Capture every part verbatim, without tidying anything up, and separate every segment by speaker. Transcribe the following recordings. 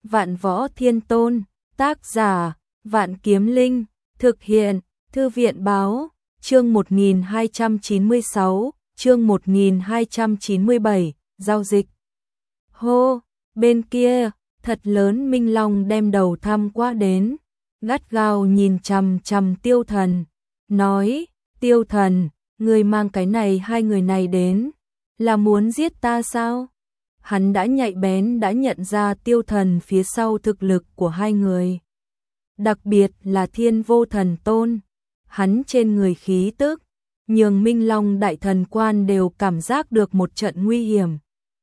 Speaker 1: Vạn Võ Thiên Tôn, tác giả, Vạn Kiếm Linh, thực hiện, Thư viện Báo, chương một nghìn hai trăm chín mươi sáu, chương một nghìn hai trăm chín mươi bảy, giao dịch. Hô, bên kia, thật lớn Minh Long đem đầu thăm qua đến, gắt gao nhìn chằm chằm Tiêu Thần, nói, Tiêu Thần, người mang cái này hai người này đến, là muốn giết ta sao? Hắn đã nhạy bén đã nhận ra Tiêu Thần phía sau thực lực của hai người. Đặc biệt là Thiên Vô Thần Tôn, hắn trên người khí tức, nhường Minh Long Đại Thần Quan đều cảm giác được một trận nguy hiểm.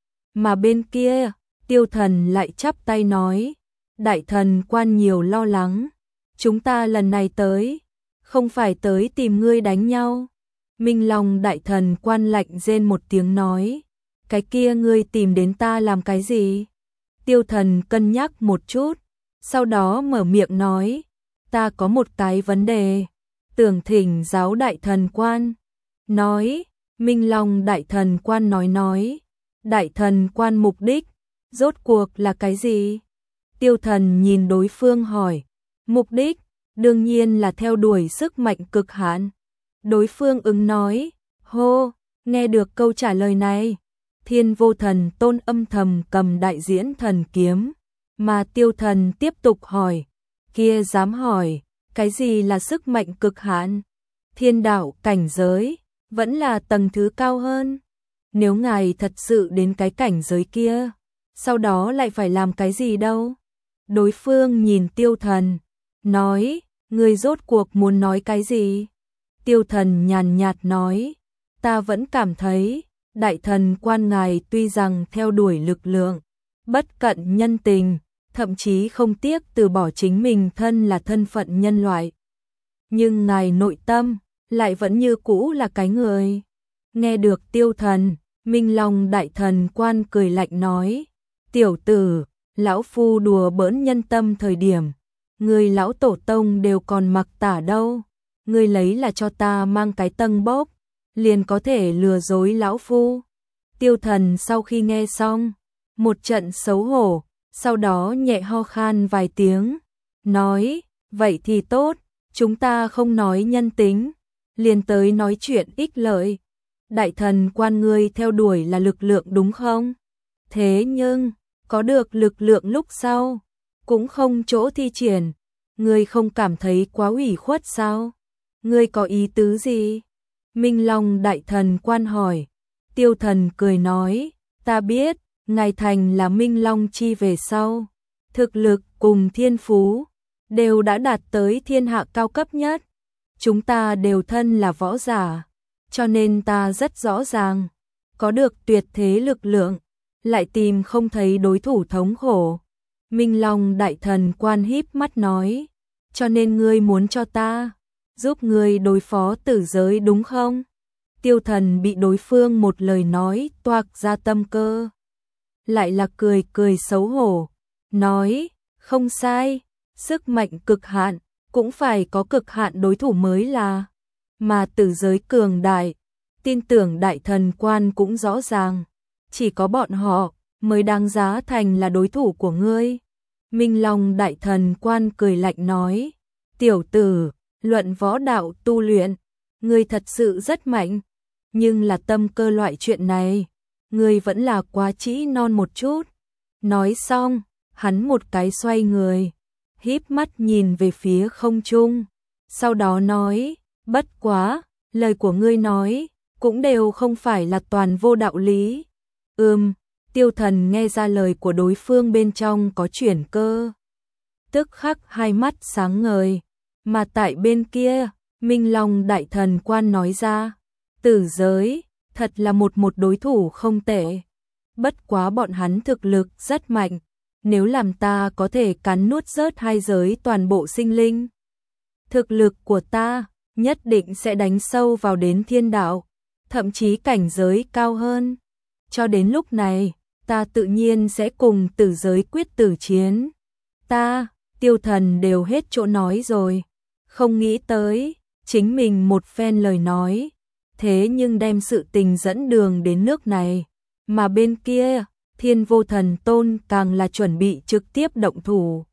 Speaker 1: Mà bên kia, Tiêu Thần lại chắp tay nói, Đại Thần Quan nhiều lo lắng, chúng ta lần này tới, không phải tới tìm ngươi đánh nhau. Minh Long Đại Thần Quan lạnh rên một tiếng nói, cái kia ngươi tìm đến ta làm cái gì? Tiêu Thần cân nhắc một chút, sau đó mở miệng nói, ta có một cái vấn đề, tưởng thỉnh giáo Đại Thần Quan. Nói, Minh Long Đại Thần Quan nói nói, Đại Thần Quan mục đích, rốt cuộc là cái gì? Tiêu Thần nhìn đối phương hỏi, mục đích, đương nhiên là theo đuổi sức mạnh cực hạn. Đối phương ứng nói, hô, nghe được câu trả lời này, Thiên Vô Thần Tôn âm thầm cầm đại diễn thần kiếm, mà Tiêu Thần tiếp tục hỏi, kia dám hỏi, cái gì là sức mạnh cực hạn? Thiên đạo cảnh giới, vẫn là tầng thứ cao hơn. Nếu ngài thật sự đến cái cảnh giới kia, sau đó lại phải làm cái gì đâu? Đối phương nhìn Tiêu Thần, nói, người rốt cuộc muốn nói cái gì? Tiêu Thần nhàn nhạt nói, ta vẫn cảm thấy, Đại Thần Quan ngài tuy rằng theo đuổi lực lượng, bất cận nhân tình, thậm chí không tiếc từ bỏ chính mình thân là thân phận nhân loại. Nhưng ngài nội tâm, lại vẫn như cũ là cái người. Nghe được Tiêu Thần, Minh Long Đại Thần Quan cười lạnh nói, tiểu tử, lão phu đùa bỡn nhân tâm thời điểm, người lão tổ tông đều còn mặc tả đâu, ngươi lấy là cho ta mang cái tân bốc, liền có thể lừa dối lão phu. Tiêu Thần sau khi nghe xong, một trận xấu hổ, sau đó nhẹ ho khan vài tiếng, nói, vậy thì tốt, chúng ta không nói nhân tính, liền tới nói chuyện ích lợi. Đại Thần Quan ngươi theo đuổi là lực lượng đúng không? Thế nhưng, có được lực lượng lúc sau, cũng không chỗ thi triển, ngươi không cảm thấy quá ủy khuất sao? Ngươi có ý tứ gì? Minh Long Đại Thần Quan hỏi. Tiêu Thần cười nói, ta biết, ngài thành là Minh Long chi về sau, thực lực cùng thiên phú, đều đã đạt tới thiên hạ cao cấp nhất. Chúng ta đều thân là võ giả, cho nên ta rất rõ ràng, có được tuyệt thế lực lượng, lại tìm không thấy đối thủ thống khổ. Minh Long Đại Thần Quan híp mắt nói, cho nên ngươi muốn cho ta giúp ngươi đối phó tử giới đúng không? Tiêu Thần bị đối phương một lời nói toạc ra tâm cơ, lại là cười cười xấu hổ, nói, không sai, sức mạnh cực hạn, cũng phải có cực hạn đối thủ mới là, mà tử giới cường đại, tin tưởng Đại Thần Quan cũng rõ ràng, chỉ có bọn họ mới đáng giá thành là đối thủ của ngươi. Minh Long Đại Thần Quan cười lạnh nói, tiểu tử, luận võ đạo tu luyện, ngươi thật sự rất mạnh, nhưng là tâm cơ loại chuyện này, ngươi vẫn là quá trĩ non một chút. Nói xong, hắn một cái xoay người, híp mắt nhìn về phía không trung, sau đó nói, bất quá, lời của ngươi nói, cũng đều không phải là toàn vô đạo lý. Ừm, Tiêu Thần nghe ra lời của đối phương bên trong có chuyển cơ, tức khắc hai mắt sáng ngời, mà tại bên kia, Minh Long Đại Thần Quan nói ra, tử giới, thật là một một đối thủ không tệ, bất quá bọn hắn thực lực rất mạnh, nếu làm ta có thể cắn nuốt rớt hai giới toàn bộ sinh linh, thực lực của ta nhất định sẽ đánh sâu vào đến thiên đạo, thậm chí cảnh giới cao hơn. Cho đến lúc này, ta tự nhiên sẽ cùng tử giới quyết tử chiến. Ta, Tiêu Thần đều hết chỗ nói rồi, không nghĩ tới, chính mình một phen lời nói, thế nhưng đem sự tình dẫn đường đến nước này, mà bên kia, Thiên Vô Thần Tôn càng là chuẩn bị trực tiếp động thủ.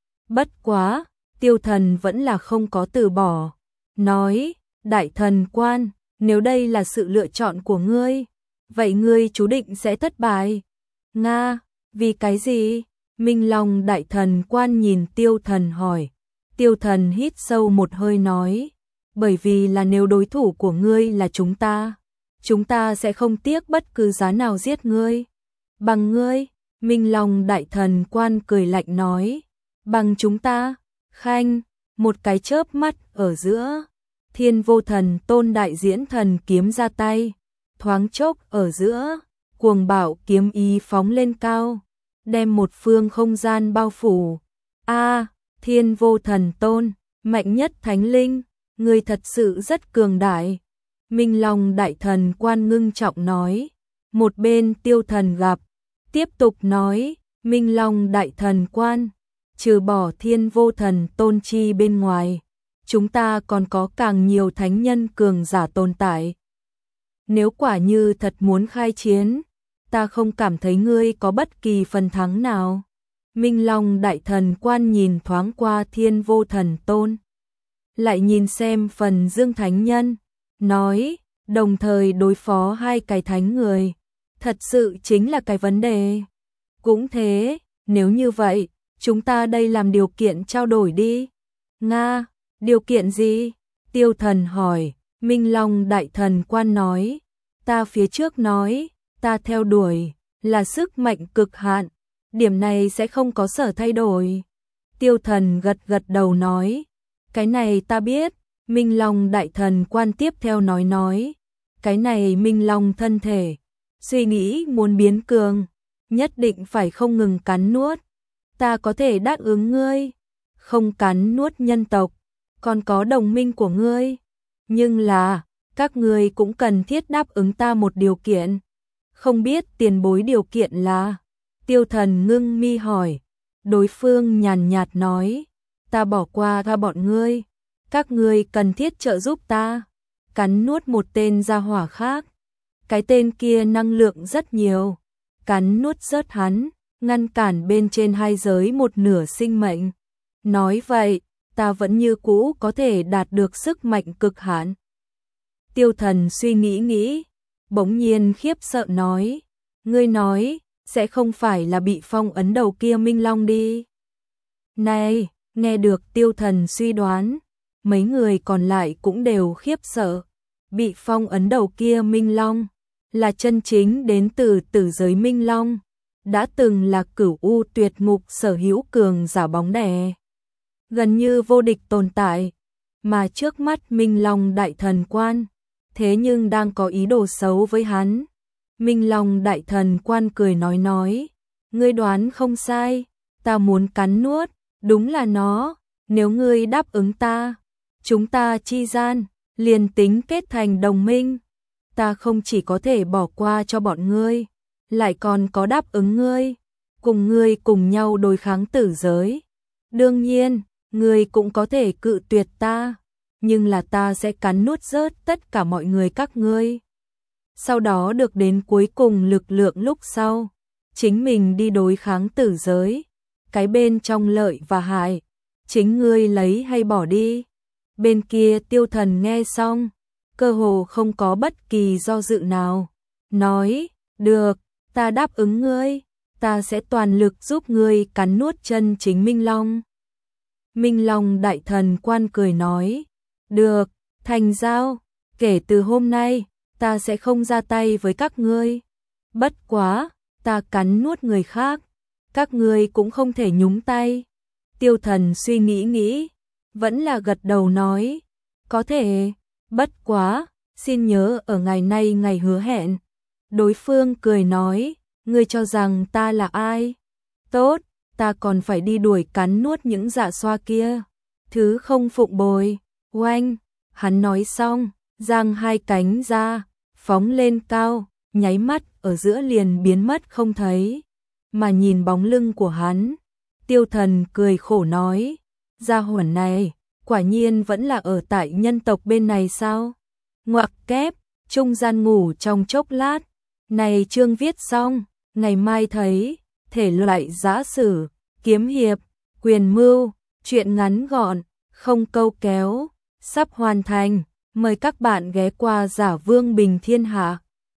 Speaker 1: Bất quá, Tiêu Thần vẫn là không có từ bỏ, nói, Đại Thần Quan, nếu đây là sự lựa chọn của ngươi, vậy ngươi chú định sẽ thất bại. Nga, vì cái gì? Minh Long Đại Thần Quan nhìn Tiêu Thần hỏi. Tiêu Thần hít sâu một hơi nói, bởi vì là nếu đối thủ của ngươi là chúng ta, chúng ta sẽ không tiếc bất cứ giá nào giết ngươi. Bằng ngươi, Minh Long Đại Thần Quan cười lạnh nói, bằng chúng ta, khanh, một cái chớp mắt ở giữa, Thiên Vô Thần Tôn đại diễn thần kiếm ra tay, thoáng chốc ở giữa, cuồng bạo kiếm ý phóng lên cao, đem một phương không gian bao phủ. A, Thiên Vô Thần Tôn, mạnh nhất thánh linh, người thật sự rất cường đại. Minh Long Đại Thần Quan ngưng trọng nói. Một bên Tiêu Thần gặp, tiếp tục nói, Minh Long Đại Thần Quan, trừ bỏ Thiên Vô Thần Tôn chi bên ngoài, chúng ta còn có càng nhiều thánh nhân cường giả tồn tại. Nếu quả như thật muốn khai chiến, ta không cảm thấy ngươi có bất kỳ phần thắng nào. Minh Long Đại Thần Quan nhìn thoáng qua Thiên Vô Thần Tôn, lại nhìn xem phần Dương Thánh Nhân, nói, đồng thời đối phó hai cái thánh người, thật sự chính là cái vấn đề. Cũng thế, nếu như vậy, chúng ta đây làm điều kiện trao đổi đi. Nga, điều kiện gì? Tiêu Thần hỏi. Minh Long Đại Thần Quan nói, ta phía trước nói, ta theo đuổi là sức mạnh cực hạn, điểm này sẽ không có sở thay đổi. Tiêu Thần gật gật đầu nói, cái này ta biết. Minh Long Đại Thần Quan tiếp theo nói nói, cái này Minh Long thân thể, suy nghĩ muốn biến cường, nhất định phải không ngừng cắn nuốt. Ta có thể đáp ứng ngươi, không cắn nuốt nhân tộc, còn có đồng minh của ngươi. Nhưng là, các ngươi cũng cần thiết đáp ứng ta một điều kiện. Không biết tiền bối điều kiện là? Tiêu Thần ngưng mi hỏi. Đối phương nhàn nhạt nói, ta bỏ qua tha bọn ngươi, các ngươi cần thiết trợ giúp ta cắn nuốt một tên gia hỏa khác. Cái tên kia năng lượng rất nhiều, cắn nuốt rớt hắn, ngăn cản bên trên hai giới một nửa sinh mệnh. Nói vậy, ta vẫn như cũ có thể đạt được sức mạnh cực hạn. Tiêu Thần suy nghĩ nghĩ, bỗng nhiên khiếp sợ nói, ngươi nói, sẽ không phải là bị phong ấn đầu kia Minh Long đi. Này, nghe được Tiêu Thần suy đoán, mấy người còn lại cũng đều khiếp sợ. Bị phong ấn đầu kia Minh Long, là chân chính đến từ tử giới Minh Long, đã từng là cửu u tuyệt ngục sở hữu cường giả bóng đè, gần như vô địch tồn tại, mà trước mắt Minh Long Đại Thần Quan, thế nhưng đang có ý đồ xấu với hắn. Minh Long Đại Thần Quan cười nói nói, ngươi đoán không sai, ta muốn cắn nuốt, đúng là nó, nếu ngươi đáp ứng ta, chúng ta chi gian, liền tính kết thành đồng minh, ta không chỉ có thể bỏ qua cho bọn ngươi, lại còn có đáp ứng ngươi, cùng ngươi cùng nhau đối kháng tử giới. Đương nhiên, ngươi cũng có thể cự tuyệt ta, nhưng là ta sẽ cắn nuốt rớt tất cả mọi người các ngươi. Sau đó được đến cuối cùng lực lượng lúc sau, chính mình đi đối kháng tử giới, cái bên trong lợi và hại, chính ngươi lấy hay bỏ đi. Bên kia Tiêu Thần nghe xong, cơ hồ không có bất kỳ do dự nào, nói, được, ta đáp ứng ngươi, ta sẽ toàn lực giúp ngươi cắn nuốt chân chính Minh Long. Minh Long Đại Thần Quan cười nói, được, thành giao, kể từ hôm nay, ta sẽ không ra tay với các ngươi. Bất quá, ta cắn nuốt người khác, các ngươi cũng không thể nhúng tay. Tiêu Thần suy nghĩ nghĩ, vẫn là gật đầu nói, có thể, bất quá, xin nhớ ở ngày nay ngày hứa hẹn. Đối phương cười nói, ngươi cho rằng ta là ai? Tốt, ta còn phải đi đuổi cắn nuốt những dạ xoa kia, thứ không phụng bồi. Oanh, hắn nói xong, giang hai cánh ra, phóng lên cao, nháy mắt ở giữa liền biến mất không thấy. Mà nhìn bóng lưng của hắn, Tiêu Thần cười khổ nói, gia hỏa này, quả nhiên vẫn là ở tại nhân tộc bên này sao? Ngoặc kép, trung gian ngủ trong chốc lát, này chương viết xong, ngày mai thấy, thể loại giã sử, kiếm hiệp, quyền mưu, truyện ngắn gọn, không câu kéo, sắp hoàn thành, mời các bạn ghé qua Giả Vương Bình Thiên Hạ.